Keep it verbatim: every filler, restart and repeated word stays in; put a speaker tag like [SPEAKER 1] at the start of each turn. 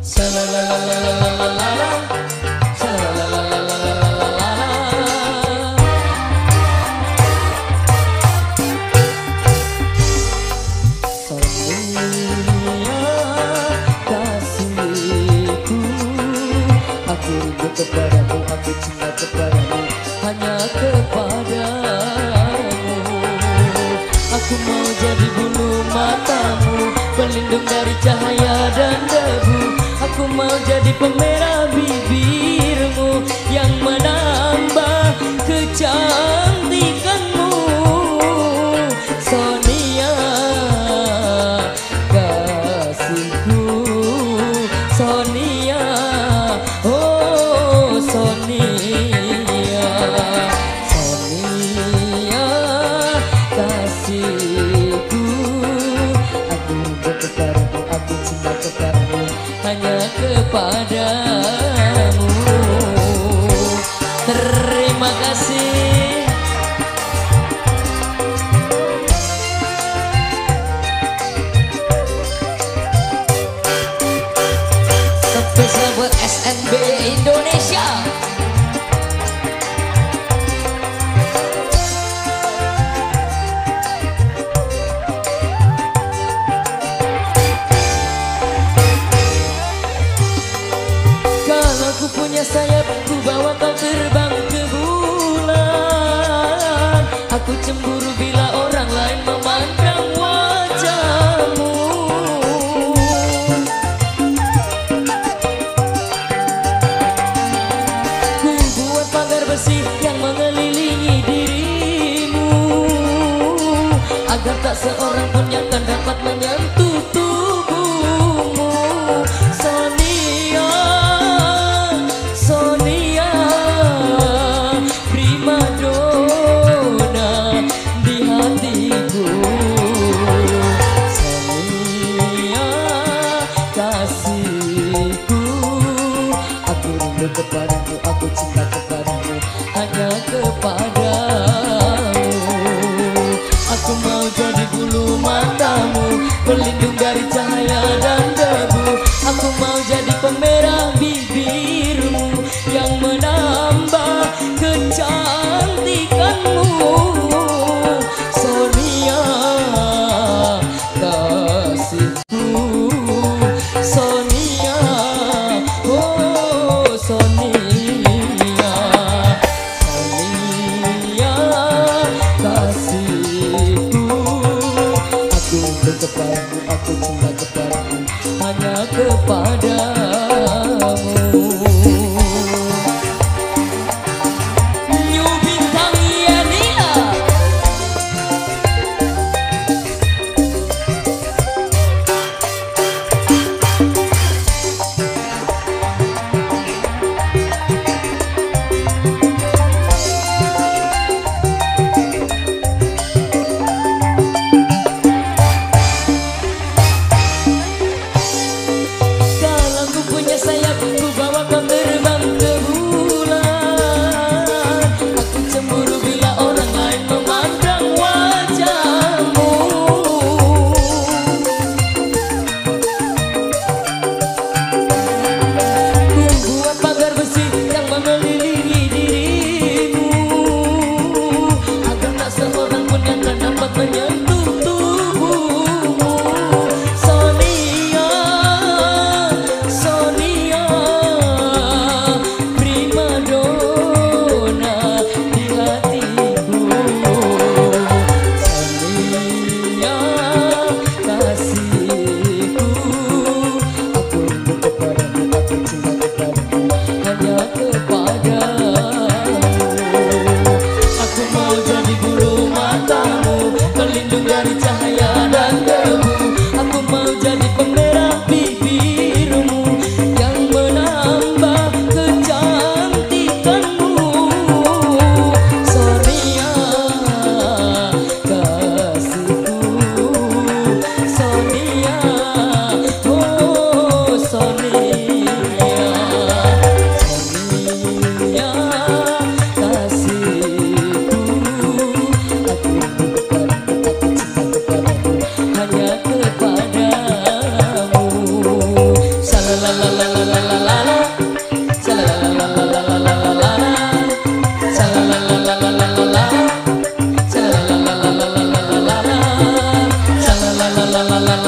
[SPEAKER 1] Shalalalalalalalala, shalalalalalalalala. Sonia kasihku, aku rindu kepadamu, aku cinta kepadamu, hanya kepadamu. Aku mau jadi bulu matamu, pelindung dari cahaya dan debu. Aku mau jadi pemerah bibirmu yang menambah kecantikanmu. Sonia kasihku, Sonia, oh Sonia, Sonia kasihku. Aku rindu kepadamu, aku cinta kepadamu, hanya kepadamu. Terima kasih. Spesial buat S N B Indonesia. Kalau ku punya sayap, ku bawa kau terbang ke bulan. Aku cemburu bila orang lain memandang wajahmu. Ku buat pagar besi yang mengelilingi dirimu, agar tak seorang pun yang akan dapat menyentuh tubuhmu. Sonia, Sonia, prima donna di hatiku. Sonia kasihku, aku rindu kepadamu, aku cinta kepadamu, hanya kepadamu. Aku mau jadi bulu matamu, pelindung dari cahaya dan debu. Aku mau jadi pemerah bibirmu yang menambah kecantikanmu. Sonia kasihku, Sonia, oh Sonia, Sonia kasihku. Aku rindu kepadamu, aku cinta kepadamu, hanya kepadamu. New Bintang Yania. Kalau ku la la la